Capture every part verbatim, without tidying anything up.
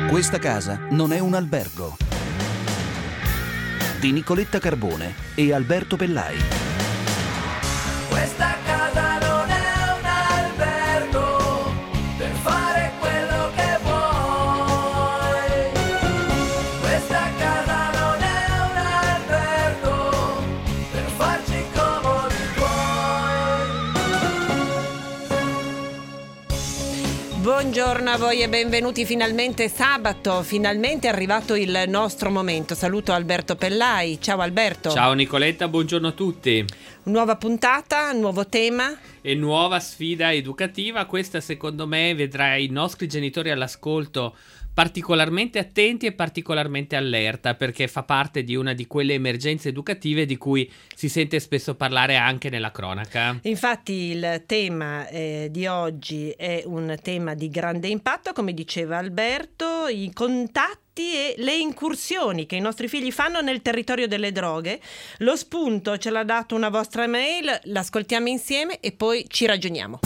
Questa casa non è un albergo. Di Nicoletta Carbone e Alberto Pellai. Questa casa non è un albergo per fare quello che vuoi. Questa casa non è un albergo per farci comodi tuoi. Buongiorno a voi e benvenuti. Finalmente sabato, finalmente è arrivato il nostro momento. Saluto Alberto Pellai. Ciao Alberto. Ciao Nicoletta, buongiorno a tutti. Nuova puntata, nuovo tema. E nuova sfida educativa. Questa secondo me vedrà i nostri genitori all'ascolto particolarmente attenti e particolarmente allerta, perché fa parte di una di quelle emergenze educative di cui si sente spesso parlare anche nella cronaca. Infatti il tema eh, di oggi è un tema di grande impatto, come diceva Alberto, i contatti e le incursioni che i nostri figli fanno nel territorio delle droghe. Lo spunto ce l'ha dato una vostra mail, l'ascoltiamo insieme e poi ci ragioniamo.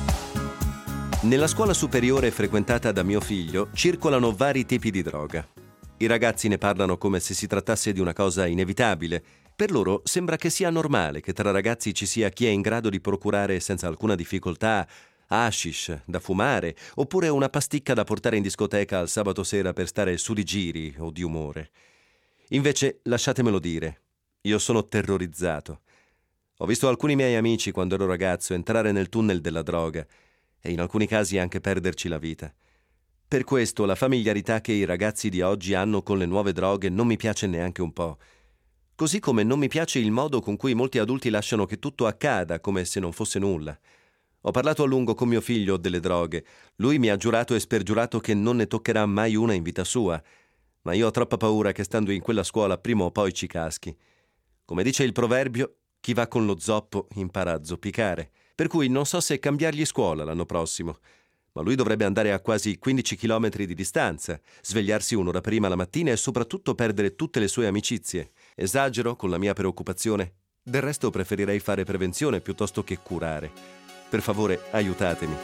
Nella scuola superiore frequentata da mio figlio circolano vari tipi di droga. I ragazzi ne parlano come se si trattasse di una cosa inevitabile. Per loro sembra che sia normale che tra ragazzi ci sia chi è in grado di procurare senza alcuna difficoltà hashish da fumare oppure una pasticca da portare in discoteca al sabato sera per stare su di giri o di umore. Invece, lasciatemelo dire, io sono terrorizzato. Ho visto alcuni miei amici quando ero ragazzo entrare nel tunnel della droga e in alcuni casi anche perderci la vita. Per questo la familiarità che i ragazzi di oggi hanno con le nuove droghe non mi piace neanche un po'. Così come non mi piace il modo con cui molti adulti lasciano che tutto accada come se non fosse nulla. Ho parlato a lungo con mio figlio delle droghe. Lui mi ha giurato e spergiurato che non ne toccherà mai una in vita sua. Ma io ho troppa paura che stando in quella scuola prima o poi ci caschi. Come dice il proverbio, chi va con lo zoppo impara a zoppicare. Per cui non so se cambiargli scuola l'anno prossimo. Ma lui dovrebbe andare a quasi quindici chilometri di distanza, svegliarsi un'ora prima la mattina e soprattutto perdere tutte le sue amicizie. Esagero con la mia preoccupazione? Del resto preferirei fare prevenzione piuttosto che curare. Per favore, aiutatemi.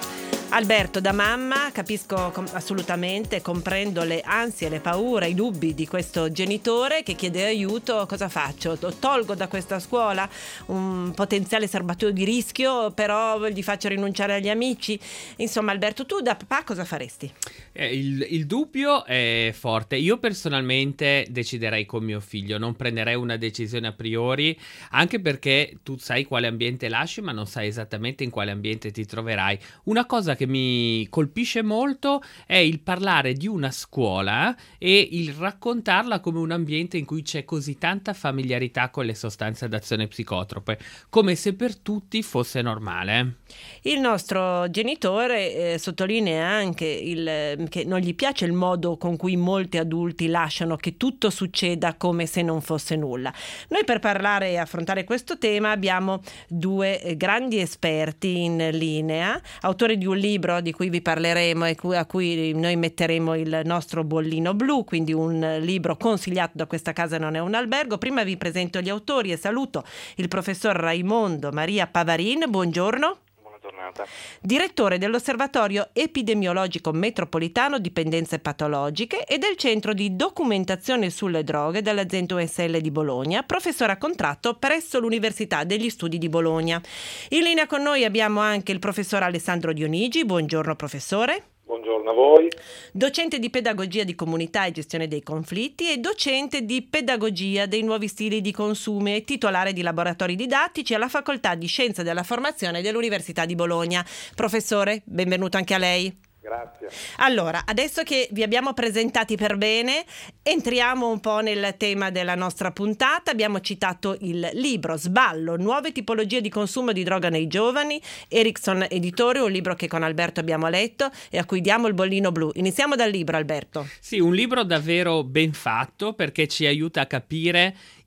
Alberto, da mamma capisco com- assolutamente, comprendo le ansie, le paure, i dubbi di questo genitore che chiede aiuto. Cosa faccio? Lo tolgo da questa scuola? Un potenziale serbatoio di rischio, però gli faccio rinunciare agli amici? Insomma, Alberto, tu da papà cosa faresti? Eh, il, il dubbio è forte. Io personalmente deciderei con mio figlio, non prenderei una decisione a priori, anche perché tu sai quale ambiente lasci, ma non sai esattamente in quale ambiente ti troverai. Una cosa che mi colpisce molto è il parlare di una scuola e il raccontarla come un ambiente in cui c'è così tanta familiarità con le sostanze ad azione psicotrope, come se per tutti fosse normale. Il nostro genitore eh, sottolinea anche il, che non gli piace il modo con cui molti adulti lasciano che tutto succeda come se non fosse nulla. Noi per parlare e affrontare questo tema abbiamo due eh, grandi esperti in linea, autori di un libro di cui vi parleremo e a cui noi metteremo il nostro bollino blu, quindi un libro consigliato da Questa casa non è un albergo. Prima vi presento gli autori e saluto il professor Raimondo Maria Pavarin. Buongiorno. Giornata. Direttore dell'Osservatorio Epidemiologico Metropolitano Dipendenze Patologiche e del Centro di Documentazione sulle Droghe dell'Azienda U S L di Bologna, professore a contratto presso l'Università degli Studi di Bologna. In linea con noi abbiamo anche il professor Alessandro Dionigi. Buongiorno professore. Buongiorno a voi. Docente di pedagogia di comunità e gestione dei conflitti e docente di pedagogia dei nuovi stili di consumo e titolare di laboratori didattici alla Facoltà di Scienze della Formazione dell'Università di Bologna. Professore, benvenuto anche a lei. Grazie. Allora, adesso che vi abbiamo presentati per bene, entriamo un po' nel tema della nostra puntata. Abbiamo citato il libro Sballo, nuove tipologie di consumo di droga nei giovani, Erickson Editore, un libro che con Alberto abbiamo letto e a cui diamo il bollino blu. Iniziamo dal libro, Alberto. Sì, un libro davvero ben fatto perché ci aiuta a capire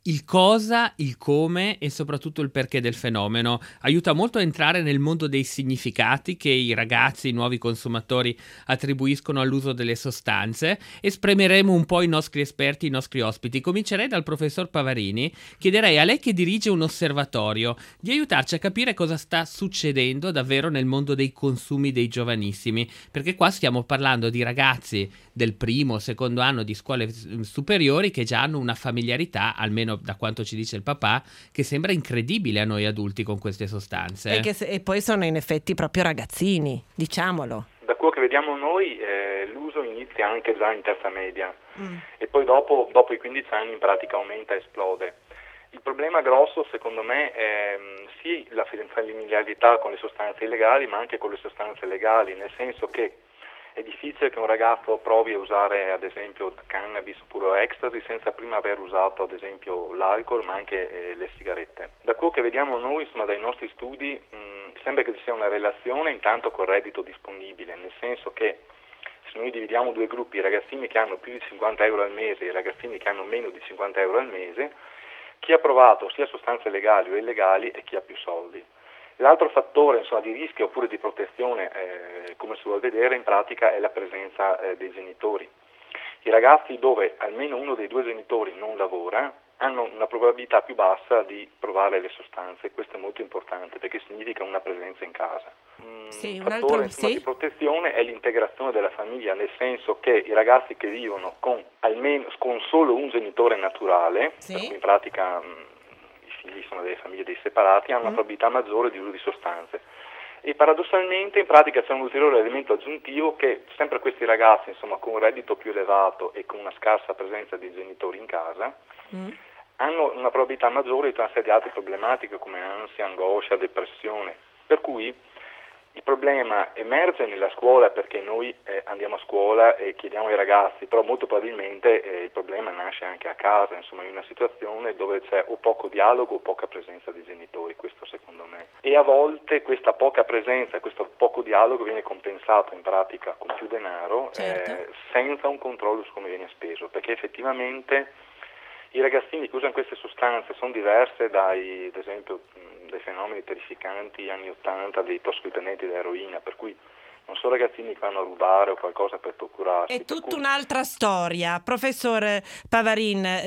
il cosa, il come e soprattutto il perché del fenomeno. Aiuta molto a entrare nel mondo dei significati che i ragazzi, i nuovi consumatori attribuiscono all'uso delle sostanze. Esprimeremo un po' i nostri esperti, i nostri ospiti. Comincerei dal professor Pavarini. Chiederei a lei, che dirige un osservatorio, di aiutarci a capire cosa sta succedendo davvero nel mondo dei consumi dei giovanissimi, perché qua stiamo parlando di ragazzi del primo, secondo anno di scuole superiori che già hanno una familiarità, almeno da quanto ci dice il papà, che sembra incredibile a noi adulti con queste sostanze. E, che se- e poi sono in effetti proprio ragazzini, diciamolo. Da quello che vediamo noi eh, l'uso inizia anche già in terza media mm. e poi dopo, dopo i quindici anni in pratica aumenta e esplode. Il problema grosso secondo me è mh, sì la familiarità con le sostanze illegali, ma anche con le sostanze legali, nel senso che è difficile che un ragazzo provi a usare ad esempio cannabis oppure ecstasy senza prima aver usato ad esempio l'alcol, ma anche eh, le sigarette. Da quello che vediamo noi, insomma, dai nostri studi, mh, sembra che ci sia una relazione intanto col reddito disponibile, nel senso che se noi dividiamo due gruppi, i ragazzini che hanno più di cinquanta euro al mese e i ragazzini che hanno meno di cinquanta euro al mese, chi ha provato sia sostanze legali o illegali è chi ha più soldi. L'altro fattore, insomma, di rischio oppure di protezione, eh, come si vuol vedere in pratica, è la presenza eh, dei genitori. I ragazzi dove almeno uno dei due genitori non lavora hanno una probabilità più bassa di provare le sostanze. Questo è molto importante perché significa una presenza in casa. Un sì, un fattore altro, insomma, sì. di protezione è l'integrazione della famiglia, nel senso che i ragazzi che vivono con almeno con solo un genitore naturale, sì. per cui in pratica mh, i figli sono delle famiglie dei separati, hanno mm. una probabilità maggiore di uso di sostanze. E paradossalmente in pratica c'è un ulteriore elemento aggiuntivo che sempre questi ragazzi, insomma, con un reddito più elevato e con una scarsa presenza di genitori in casa, mm. hanno una probabilità maggiore di tutta una serie di altre problematiche come ansia, angoscia, depressione. Per cui il problema emerge nella scuola perché noi eh, andiamo a scuola e chiediamo ai ragazzi, però molto probabilmente eh, il problema nasce anche a casa, insomma, in una situazione dove c'è o poco dialogo o poca presenza dei genitori, questo secondo me. E a volte questa poca presenza, questo poco dialogo viene compensato in pratica con più denaro, certo. eh, senza un controllo su come viene speso, perché effettivamente i ragazzini che usano queste sostanze sono diverse dai, ad esempio, dai fenomeni terrificanti anni ottanta dei tossicodipendenti dell'eroina, per cui non sono ragazzini che vanno a rubare o qualcosa per procurarsi. È tutta cui... un'altra storia. Professor Pavarin.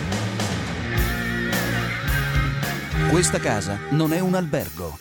Questa casa non è un albergo.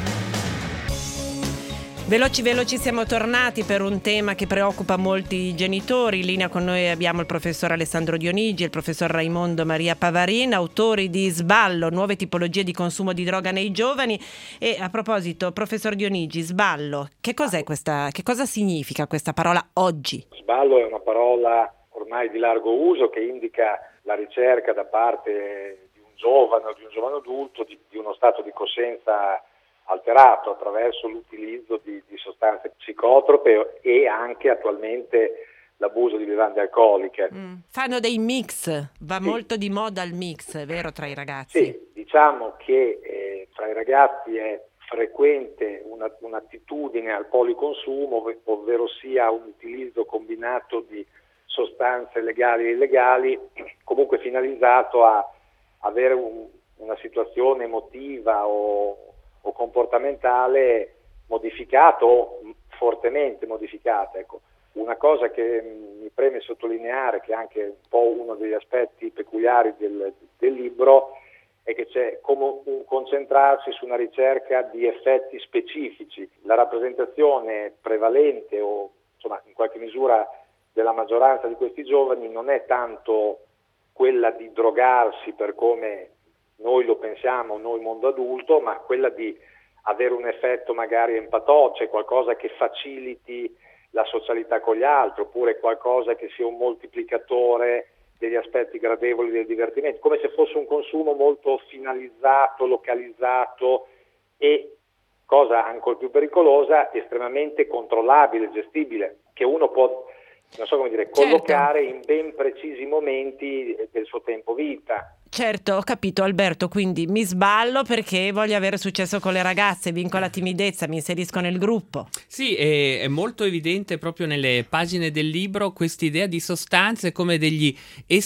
Veloci veloci siamo tornati per un tema che preoccupa molti genitori. In linea con noi abbiamo il professor Alessandro Dionigi e il professor Raimondo Maria Pavarin, autori di Sballo, nuove tipologie di consumo di droga nei giovani. E a proposito, professor Dionigi, sballo, che cos'è questa, che cosa significa questa parola oggi? Sballo è una parola ormai di largo uso che indica la ricerca da parte di un giovane o di un giovane adulto di, di uno stato di coscienza alterato attraverso l'utilizzo di, di sostanze psicotrope e anche attualmente l'abuso di bevande alcoliche. Mm. Fanno dei mix, va sì. molto di moda il mix, è vero, tra i ragazzi? Sì, diciamo che eh, tra i ragazzi è frequente una, un'attitudine al policonsumo, ovvero sia un utilizzo combinato di sostanze legali e illegali, comunque finalizzato a avere un, una situazione emotiva o o comportamentale modificato, fortemente modificata. Ecco. Una cosa che mi preme sottolineare, che è anche un po' uno degli aspetti peculiari del, del libro, è che c'è come un concentrarsi su una ricerca di effetti specifici. La rappresentazione prevalente o insomma in qualche misura della maggioranza di questi giovani non è tanto quella di drogarsi per come noi lo pensiamo, noi mondo adulto, ma quella di avere un effetto magari empatoce, qualcosa che faciliti la socialità con gli altri, oppure qualcosa che sia un moltiplicatore degli aspetti gradevoli del divertimento, come se fosse un consumo molto finalizzato, localizzato e, cosa ancora più pericolosa, estremamente controllabile, gestibile, che uno può, non so come dire, collocare certo. in ben precisi momenti del suo tempo vita. Certo, ho capito Alberto, quindi mi sballo perché voglio avere successo con le ragazze, vinco la timidezza, mi inserisco nel gruppo. Sì, è, è molto evidente proprio nelle pagine del libro quest'idea di sostanze come degli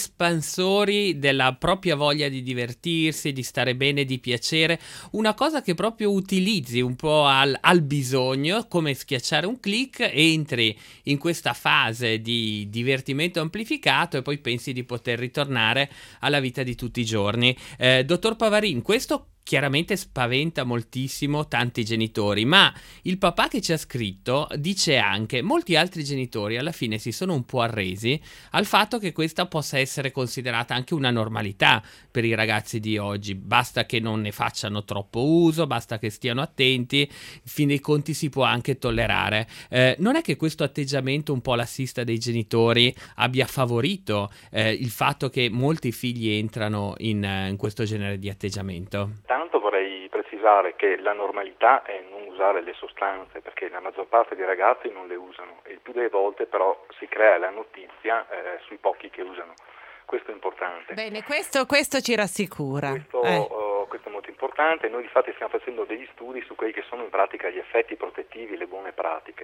espansori della propria voglia di divertirsi, di stare bene, di piacere, una cosa che proprio utilizzi un po' al, al bisogno, come schiacciare un click, entri in questa fase di divertimento amplificato e poi pensi di poter ritornare alla vita di tutti i giorni. Eh, dottor Pavarin, questo chiaramente spaventa moltissimo tanti genitori, ma il papà che ci ha scritto dice anche molti altri genitori alla fine si sono un po' arresi al fatto che questa possa essere considerata anche una normalità per i ragazzi di oggi, basta che non ne facciano troppo uso, basta che stiano attenti, in fin dei conti si può anche tollerare. Eh, non è che questo atteggiamento un po' lassista dei genitori abbia favorito eh, il fatto che molti figli entrano in, in questo genere di atteggiamento? Tanto vorrei precisare che la normalità è non usare le sostanze, perché la maggior parte dei ragazzi non le usano e il più delle volte però si crea la notizia eh, sui pochi che usano. Questo è importante. Bene, questo, questo ci rassicura. Questo, Eh. uh, questo è molto importante. Noi infatti stiamo facendo degli studi su quelli che sono in pratica gli effetti protettivi, le buone pratiche.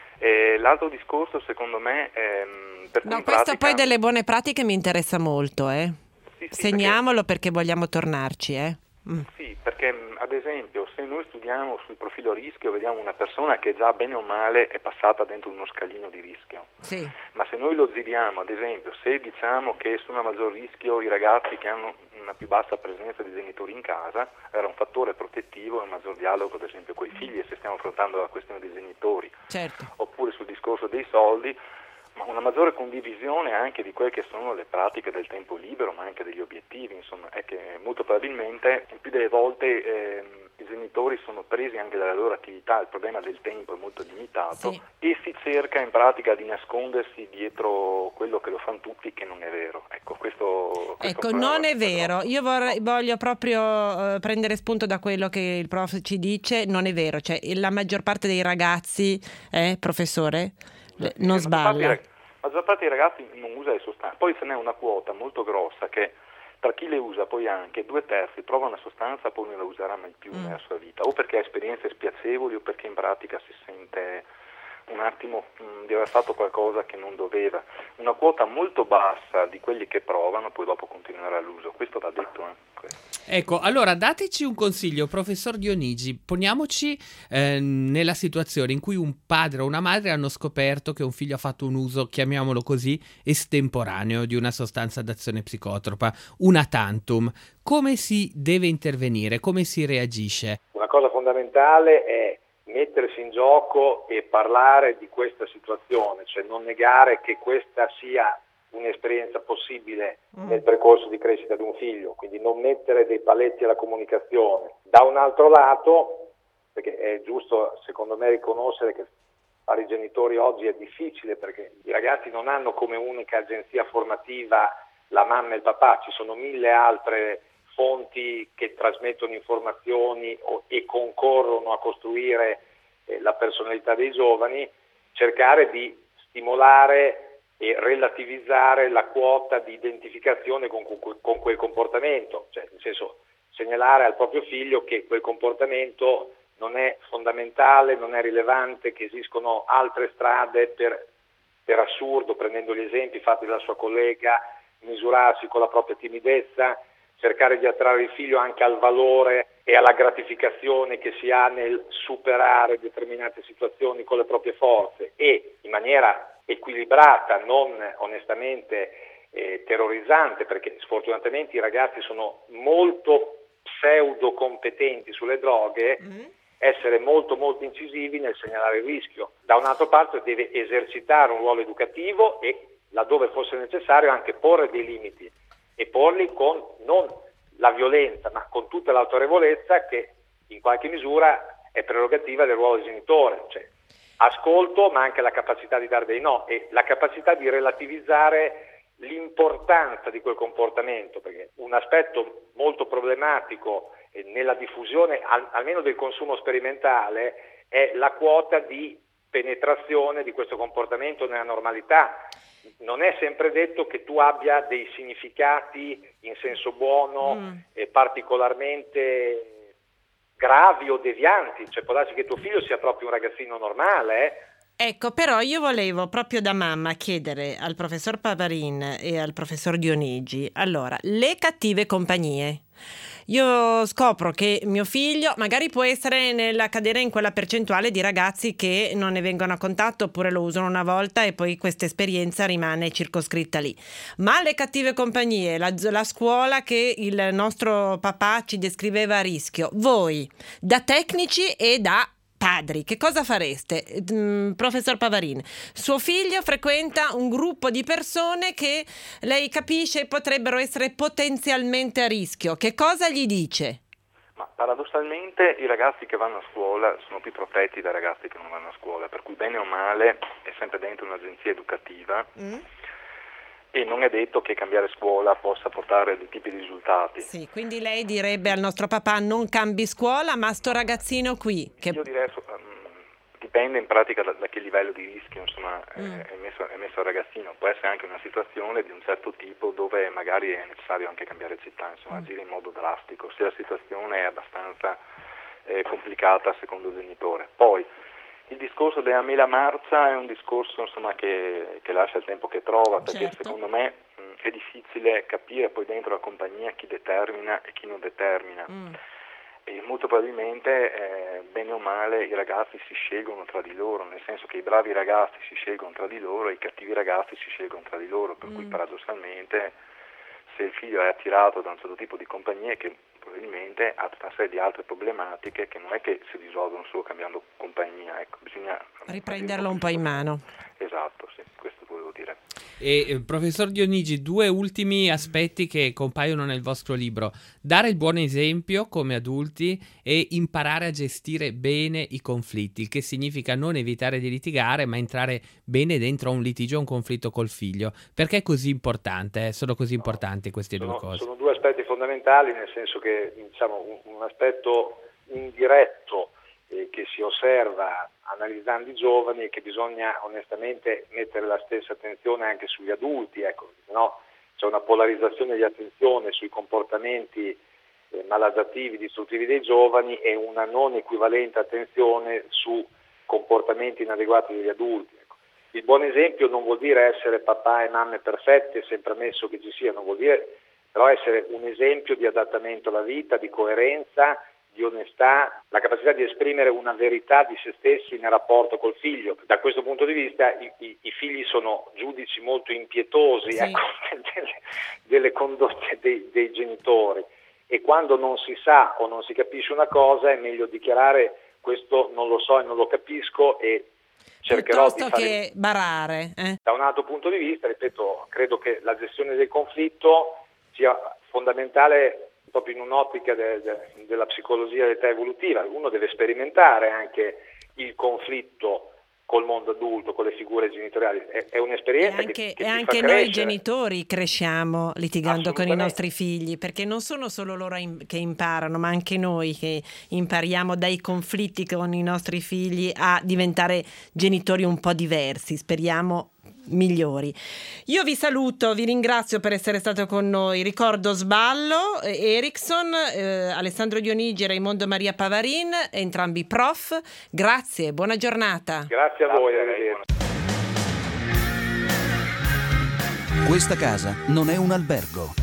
E l'altro discorso secondo me è per No, cui questo pratica... poi delle buone pratiche mi interessa molto, eh. Sì, sì, Segniamolo perché... perché vogliamo tornarci, eh. Mm. Sì, perché ad esempio se noi studiamo sul profilo rischio vediamo una persona che già bene o male è passata dentro uno scalino di rischio, Sì. ma se noi lo giriamo, ad esempio se diciamo che sono a maggior rischio i ragazzi che hanno una più bassa presenza di genitori in casa, era un fattore protettivo e un maggior dialogo ad esempio con i figli, se stiamo affrontando la questione dei genitori, Certo. oppure sul discorso dei soldi, ma una maggiore condivisione anche di quelle che sono le pratiche del tempo libero, ma anche degli obiettivi, insomma, è che molto probabilmente il più delle volte eh, i genitori sono presi anche dalla loro attività, il problema del tempo è molto limitato, Sì. e si cerca in pratica di nascondersi dietro quello che lo fanno tutti, che non è vero. Ecco, questo, questo Ecco, un po' non è però- vero. Io vorrei, voglio proprio eh, prendere spunto da quello che il prof ci dice. Non è vero, cioè la maggior parte dei ragazzi, eh, professore, Sì, non la maggior parte dei sballa. rag- La maggior parte dei ragazzi non usa le sostanze, poi ce n'è una quota molto grossa che tra chi le usa poi anche due terzi prova una sostanza poi non la userà mai più Mm. nella sua vita, o perché ha esperienze spiacevoli o perché in pratica si sente un attimo mh, di aver fatto qualcosa che non doveva. Una quota molto bassa di quelli che provano poi dopo continuerà l'uso, questo va detto. Eh. Questo. Ecco, allora dateci un consiglio, professor Dionigi, poniamoci eh, nella situazione in cui un padre o una madre hanno scoperto che un figlio ha fatto un uso, chiamiamolo così, estemporaneo di una sostanza d'azione psicotropa, una tantum. Come si deve intervenire? Come si reagisce? Una cosa fondamentale è mettersi in gioco e parlare di questa situazione, cioè non negare che questa sia un'esperienza possibile nel percorso di crescita di un figlio, quindi non mettere dei paletti alla comunicazione. Da un altro lato, perché è giusto secondo me riconoscere che fare i genitori oggi è difficile perché i ragazzi non hanno come unica agenzia formativa la mamma e il papà, ci sono mille altre fonti che trasmettono informazioni o, e concorrono a costruire eh, la personalità dei giovani, cercare di stimolare e relativizzare la quota di identificazione con, con, con quel comportamento, cioè nel senso segnalare al proprio figlio che quel comportamento non è fondamentale, non è rilevante, che esistono altre strade per, per assurdo, prendendo gli esempi fatti dalla sua collega, misurarsi con la propria timidezza, cercare di attrarre il figlio anche al valore e alla gratificazione che si ha nel superare determinate situazioni con le proprie forze e in maniera equilibrata, non onestamente eh, terrorizzante, perché sfortunatamente i ragazzi sono molto pseudo competenti sulle droghe, mm. essere molto molto incisivi nel segnalare il rischio. Da un'altra parte deve esercitare un ruolo educativo e laddove fosse necessario anche porre dei limiti e porli con non la violenza ma con tutta l'autorevolezza che in qualche misura è prerogativa del ruolo del genitore, cioè ascolto ma anche la capacità di dare dei no e la capacità di relativizzare l'importanza di quel comportamento, perché un aspetto molto problematico nella diffusione al, almeno del consumo sperimentale è la quota di penetrazione di questo comportamento nella normalità. non è sempre detto che tu abbia dei significati in senso buono mm. e particolarmente gravi o devianti, cioè può darsi che tuo figlio sia proprio un ragazzino normale, eh? Ecco, però io volevo proprio da mamma chiedere al professor Pavarin e al professor Dionigi, allora, le cattive compagnie. Io scopro che mio figlio magari può essere nella cadere in quella percentuale di ragazzi che non ne vengono a contatto oppure lo usano una volta e poi questa esperienza rimane circoscritta lì. Ma le cattive compagnie, la, la scuola che il nostro papà ci descriveva a rischio, voi da tecnici e da padri, che cosa fareste? Mm, professor Pavarin, suo figlio frequenta un gruppo di persone che lei capisce potrebbero essere potenzialmente a rischio. Che cosa gli dice? Ma paradossalmente i ragazzi che vanno a scuola sono più protetti dai ragazzi che non vanno a scuola, per cui bene o male è sempre dentro un'agenzia educativa. Mm. E non è detto che cambiare scuola possa portare dei tipi di risultati. Sì, quindi lei direbbe al nostro papà non cambi scuola, ma sto ragazzino qui. Che... Io direi, um, dipende in pratica da, da che livello di rischio insomma, mm. è, messo, è messo il ragazzino. Può essere anche una situazione di un certo tipo dove magari è necessario anche cambiare città, insomma, mm. agire in modo drastico, se la situazione è abbastanza eh, complicata secondo il genitore. Poi, il discorso della mela marcia è un discorso insomma, che, che lascia il tempo che trova, perché certo. secondo me mh, è difficile capire poi dentro la compagnia chi determina e chi non determina. Mm. E molto probabilmente, eh, bene o male, i ragazzi si scelgono tra di loro, nel senso che i bravi ragazzi si scelgono tra di loro e i cattivi ragazzi si scelgono tra di loro, per mm. cui paradossalmente se il figlio è attirato da un certo tipo di compagnie che probabilmente ha tutta una serie di altre problematiche che non è che si risolvono solo cambiando compagnia, ecco, bisogna riprenderlo un po' in mano. Esatto, sì, questo volevo dire. E eh, professor Dionigi, due ultimi aspetti che compaiono nel vostro libro: dare il buon esempio come adulti e imparare a gestire bene i conflitti, il che significa non evitare di litigare ma entrare bene dentro un litigio o un conflitto col figlio. Perché è così importante? Eh? Sono così importanti queste sono, due cose? Sono due aspetti fondamentali, nel senso che diciamo, un, un aspetto indiretto eh, che si osserva analizzando i giovani e che bisogna onestamente mettere la stessa attenzione anche sugli adulti, ecco, no? C'è una polarizzazione di attenzione sui comportamenti eh, maladattivi, distruttivi dei giovani e una non equivalente attenzione su comportamenti inadeguati degli adulti. Ecco. Il buon esempio non vuol dire essere papà e mamme perfette, sempre ammesso che ci siano, vuol dire però essere un esempio di adattamento alla vita, di coerenza, di onestà, la capacità di esprimere una verità di se stessi nel rapporto col figlio. Da questo punto di vista i, i, i figli sono giudici molto impietosi sì. ecco, delle, delle condotte dei, dei genitori, e quando non si sa o non si capisce una cosa è meglio dichiarare questo non lo so e non lo capisco e cercherò piuttosto di fare... che barare. Eh? Da un altro punto di vista, ripeto, credo che la gestione del conflitto sia fondamentale proprio in un'ottica de, de, della psicologia dell'età evolutiva. Uno deve sperimentare anche il conflitto col mondo adulto, con le figure genitoriali. È, è un'esperienza e anche, che, che e ti anche fa noi crescere. genitori cresciamo litigando con i nostri figli, perché non sono solo loro in, che imparano, ma anche noi che impariamo dai conflitti con i nostri figli a diventare genitori un po' diversi, speriamo migliori. Io vi saluto, vi ringrazio per essere stato con noi. Ricordo Sballo, Erickson, eh, Alessandro Dionigi e Raimondo Maria Pavarin, entrambi prof. Grazie, buona giornata. Grazie a voi, arrivederci. Questa casa non è un albergo.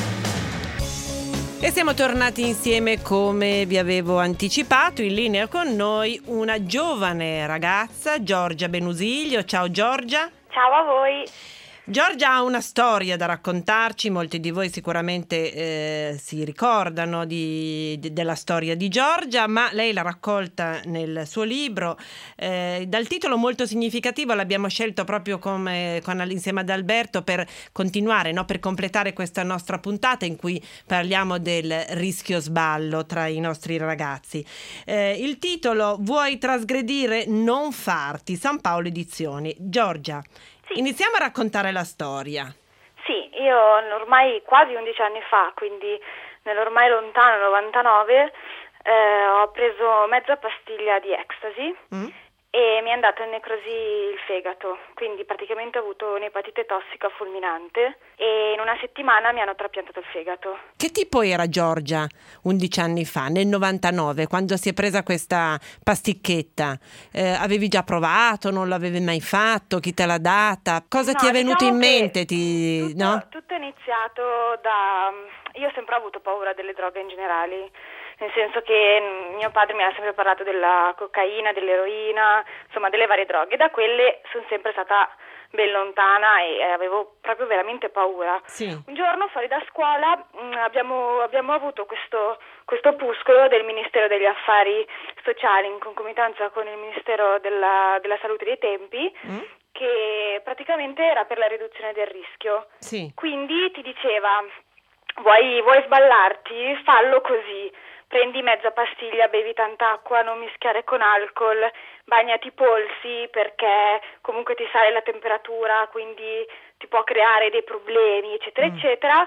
E siamo tornati insieme come vi avevo anticipato. In linea con noi una giovane ragazza, Giorgia Benusiglio. Ciao Giorgia. Ciao a voi. Giorgia ha una storia da raccontarci, molti di voi sicuramente eh, si ricordano di, di, della storia di Giorgia, ma lei l'ha raccolta nel suo libro. Eh, dal titolo molto significativo l'abbiamo scelto proprio come, con, insieme ad Alberto per continuare, no? Per completare questa nostra puntata in cui parliamo del rischio sballo tra i nostri ragazzi. Eh, il titolo Vuoi trasgredire? Non farti, San Paolo Edizioni. Giorgia, sì. Iniziamo a raccontare la storia. Sì, io ormai quasi undici anni fa, quindi nell'ormai lontano novantanove, eh, ho preso mezza pastiglia di ecstasy mm. e mi è andato in necrosi il fegato, quindi praticamente ho avuto un'epatite tossica fulminante e in una settimana mi hanno trapiantato il fegato. Che tipo era Giorgia undici anni fa, nel novantanove, quando si è presa questa pasticchetta? Eh, avevi già provato, non l'avevi mai fatto, chi te l'ha data? Cosa No, ti è venuto diciamo in che mente? Ti... Tutto, no? tutto è iniziato da... Io ho sempre avuto paura delle droghe in generale, nel senso che mio padre mi ha sempre parlato della cocaina, dell'eroina, insomma delle varie droghe. Da quelle sono sempre stata ben lontana e avevo proprio veramente paura. Sì. Un giorno fuori da scuola mh, abbiamo, abbiamo avuto questo, questo opuscolo del Ministero degli Affari Sociali in concomitanza con il Ministero della, della Salute dei tempi, Mm? che praticamente era per la riduzione del rischio. Sì. Quindi ti diceva, vuoi, vuoi sballarti? Fallo così, prendi mezza pastiglia, bevi tanta acqua, non mischiare con alcol, bagnati i polsi perché comunque ti sale la temperatura, quindi ti può creare dei problemi, eccetera, Mm. eccetera.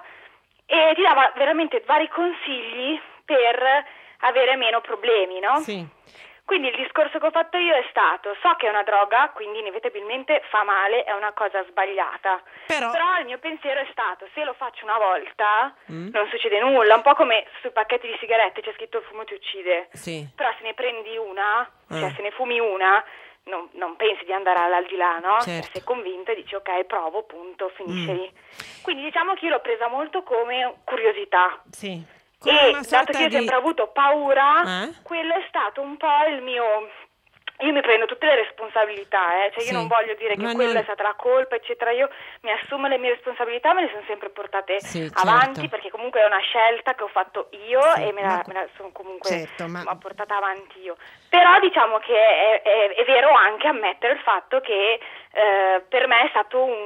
E ti dava veramente vari consigli per avere meno problemi, no? Sì. Quindi il discorso che ho fatto io è stato, so che è una droga, quindi inevitabilmente fa male, è una cosa sbagliata, Però... però il mio pensiero è stato, se lo faccio una volta Mm? non succede nulla, un po' come sui pacchetti di sigarette c'è scritto il fumo ti uccide, Sì. però se ne prendi una, cioè Ah. se ne fumi una, non, non pensi di andare all'aldilà, no? Cioè, Certo. sei convinto e dici ok, provo, punto, finisce Mm. lì. Quindi diciamo che io l'ho presa molto come curiosità. Sì. Come E una dato sorta che io ho di... sempre avuto paura, Eh? quello è stato un po' il mio... Io mi prendo tutte le responsabilità, eh? Cioè Sì. io non voglio dire che Ma quella non- è stata la colpa, eccetera. Io mi assumo le mie responsabilità, me le sono sempre portate Sì, avanti, certo. perché comunque è una scelta che ho fatto io Sì, e me ma- la, me la sono comunque Certo, ma- insomma, portata avanti io. Però diciamo che è, è- è vero anche ammettere il fatto che eh, per me è stato un...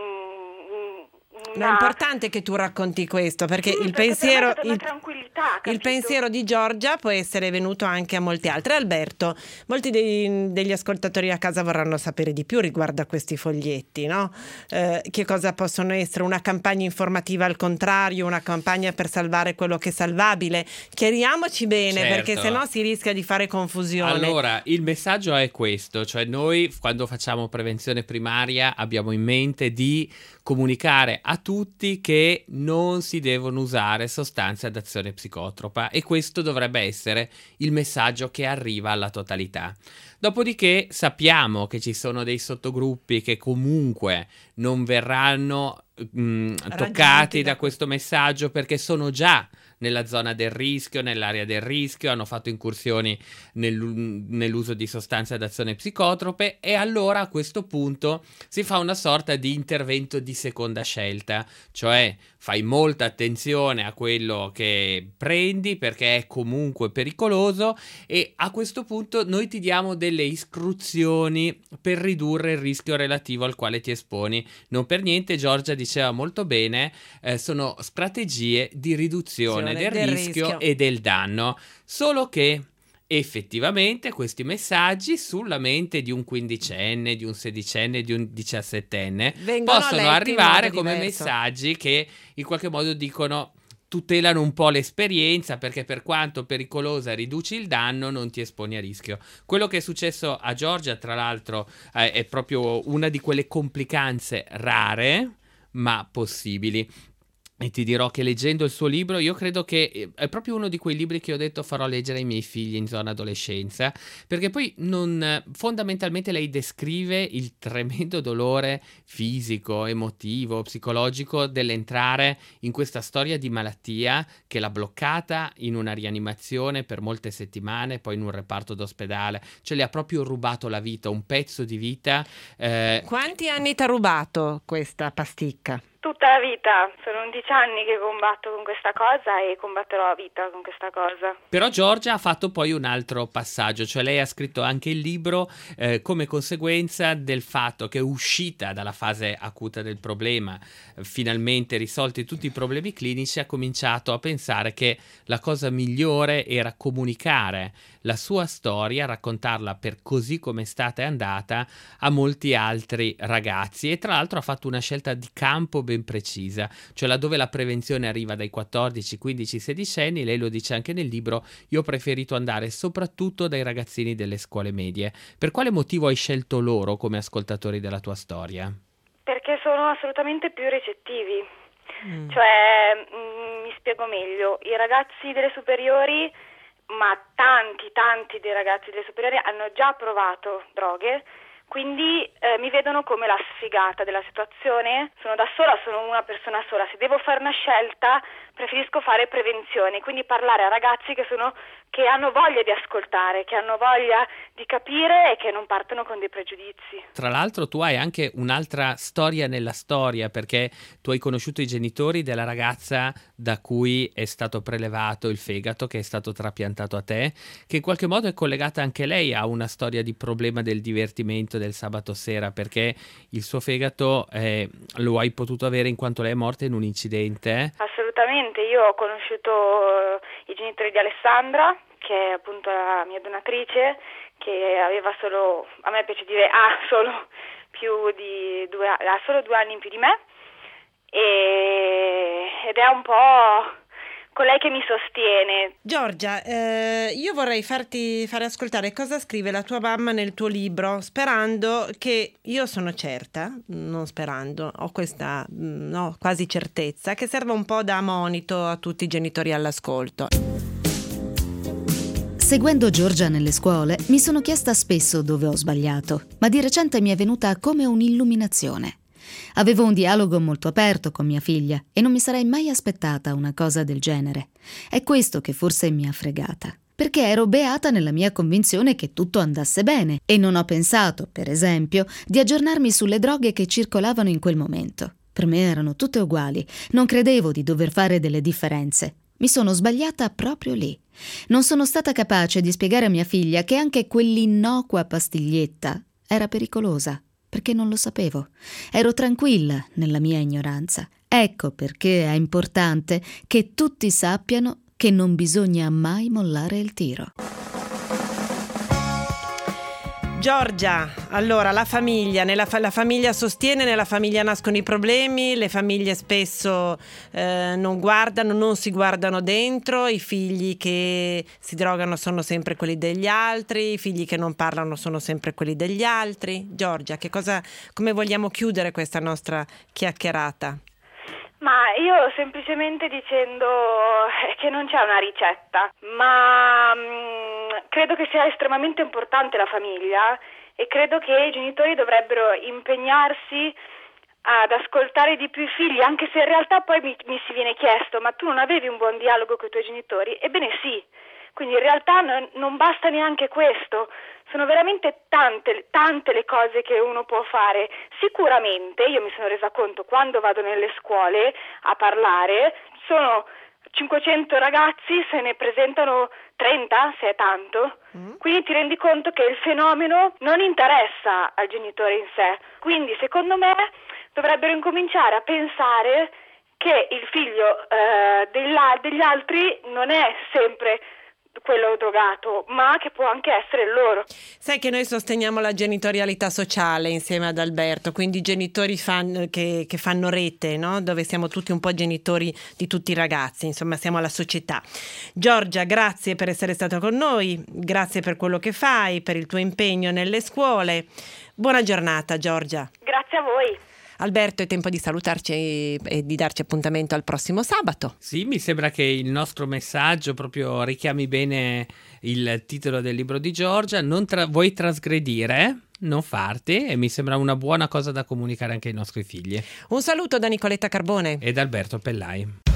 un- No, è una- importante che tu racconti questo, perché Sì, il perché per me è pensiero stata una il, tranquillità, il capito? pensiero di Giorgia può essere venuto anche a molti altri. Alberto, molti dei- degli ascoltatori a casa vorranno sapere di più riguardo a questi foglietti, no? Eh, che cosa possono essere? Una campagna informativa al contrario, una campagna per salvare quello che è salvabile? Chiariamoci bene, Certo. perché sennò si rischia di fare confusione. Allora, il messaggio è questo, cioè noi quando facciamo prevenzione primaria abbiamo in mente di comunicare a tutti che non si devono usare sostanze ad azione psicotropa e questo dovrebbe essere il messaggio che arriva alla totalità. Dopodiché sappiamo che ci sono dei sottogruppi che comunque non verranno mh, toccati da da questo messaggio perché sono già nella zona del rischio, nell'area del rischio, hanno fatto incursioni nell'u- nell'uso di sostanze ad azione psicotrope e allora a questo punto si fa una sorta di intervento di seconda scelta, cioè fai molta attenzione a quello che prendi perché è comunque pericoloso e a questo punto noi ti diamo delle istruzioni per ridurre il rischio relativo al quale ti esponi. Non per niente, Giorgia diceva molto bene, eh, sono strategie di riduzione del, Del rischio, rischio. e del danno, solo che effettivamente questi messaggi sulla mente di un quindicenne, di un sedicenne, di un diciassettenne Vengono possono letti in arrivare modo come diverso. messaggi che in qualche modo dicono tutelano un po' l'esperienza perché per quanto pericolosa riduci il danno non ti esponi a rischio. Quello che è successo a Giorgia tra l'altro eh, è proprio una di quelle complicanze rare ma possibili. E ti dirò che leggendo il suo libro, io credo che è proprio uno di quei libri che ho detto farò leggere ai miei figli in zona adolescenza, perché poi non, fondamentalmente lei descrive il tremendo dolore fisico, emotivo, psicologico dell'entrare in questa storia di malattia che l'ha bloccata in una rianimazione per molte settimane, poi in un reparto d'ospedale, cioè le ha proprio rubato la vita, un pezzo di vita. Eh, Quanti anni ti ha rubato questa pasticca? Tutta la vita, sono undici anni che combatto con questa cosa e combatterò a vita con questa cosa. Però Giorgia ha fatto poi un altro passaggio, cioè lei ha scritto anche il libro eh, come conseguenza del fatto che è uscita dalla fase acuta del problema, eh, finalmente risolti tutti i problemi clinici, ha cominciato a pensare che la cosa migliore era comunicare la sua storia, raccontarla per così come è stata e andata a molti altri ragazzi e tra l'altro ha fatto una scelta di campo ben precisa, cioè laddove la prevenzione arriva dai quattordici, quindici, sedici anni, lei lo dice anche nel libro, io ho preferito andare soprattutto dai ragazzini delle scuole medie. Per quale motivo hai scelto loro come ascoltatori della tua storia? Perché sono assolutamente più recettivi. Mm. Cioè, mh, mi spiego meglio, i ragazzi delle superiori, ma tanti, tanti dei ragazzi delle superiori hanno già provato droghe, quindi eh, mi vedono come la sfigata della situazione. Sono da sola, sono una persona sola, se devo fare una scelta preferisco fare prevenzione, quindi parlare a ragazzi che sono che hanno voglia di ascoltare, che hanno voglia di capire e che non partono con dei pregiudizi. Tra l'altro tu hai anche un'altra storia nella storia, perché tu hai conosciuto i genitori della ragazza da cui è stato prelevato il fegato, che è stato trapiantato a te, che in qualche modo è collegata anche lei a una storia di problema del divertimento del sabato sera, perché il suo fegato eh, lo hai potuto avere in quanto lei è morta in un incidente. Assolutamente, io ho conosciuto i genitori di Alessandra, che è appunto la mia donatrice, che aveva solo, a me piace dire, ha solo più di due, ha solo due anni in più di me, e, ed è un po' colei che mi sostiene. Giorgia, eh, io vorrei farti fare ascoltare cosa scrive la tua mamma nel tuo libro, sperando che, io sono certa, non sperando, ho questa no, quasi certezza, che serva un po' da monito a tutti i genitori all'ascolto. Seguendo Giorgia nelle scuole, mi sono chiesta spesso dove ho sbagliato, ma di recente mi è venuta come un'illuminazione. Avevo un dialogo molto aperto con mia figlia e non mi sarei mai aspettata una cosa del genere. È questo che forse mi ha fregata, perché ero beata nella mia convinzione che tutto andasse bene e non ho pensato, per esempio, di aggiornarmi sulle droghe che circolavano in quel momento. Per me erano tutte uguali, non credevo di dover fare delle differenze. Mi sono sbagliata proprio lì. Non sono stata capace di spiegare a mia figlia che anche quell'innocua pastiglietta era pericolosa, perché non lo sapevo. Ero tranquilla nella mia ignoranza. Ecco perché è importante che tutti sappiano che non bisogna mai mollare il tiro. Giorgia, allora la famiglia, nella fa- la famiglia sostiene, nella famiglia nascono i problemi, le famiglie spesso eh, non guardano, non si guardano dentro, i figli che si drogano sono sempre quelli degli altri, i figli che non parlano sono sempre quelli degli altri. Giorgia, che cosa, come vogliamo chiudere questa nostra chiacchierata? Ma io semplicemente dicendo che non c'è una ricetta, ma mh, credo che sia estremamente importante la famiglia e credo che i genitori dovrebbero impegnarsi ad ascoltare di più i figli, anche se in realtà poi mi, mi si viene chiesto: ma tu non avevi un buon dialogo con i tuoi genitori? Ebbene sì, quindi in realtà non, non basta neanche questo. Sono veramente tante, tante le cose che uno può fare. Sicuramente, io mi sono resa conto quando vado nelle scuole a parlare, sono cinquecento ragazzi, se ne presentano trenta, se è tanto. Mm. Quindi ti rendi conto che il fenomeno non interessa al genitore in sé. Quindi, secondo me, dovrebbero incominciare a pensare che il figlio eh, della, degli altri non è sempre quello drogato, ma che può anche essere il loro. Sai che noi sosteniamo la genitorialità sociale insieme ad Alberto, quindi genitori fan, che, che fanno rete, no? Dove siamo tutti un po' genitori di tutti i ragazzi, insomma siamo la società. Giorgia, grazie per essere stata con noi, grazie per quello che fai, per il tuo impegno nelle scuole. Buona giornata, Giorgia. Grazie a voi. Alberto, è tempo di salutarci e di darci appuntamento al prossimo sabato. Sì, mi sembra che il nostro messaggio proprio richiami bene il titolo del libro di Giorgia. Non tra- vuoi trasgredire? Non farti, e mi sembra una buona cosa da comunicare anche ai nostri figli. Un saluto da Nicoletta Carbone ed Alberto Pellai.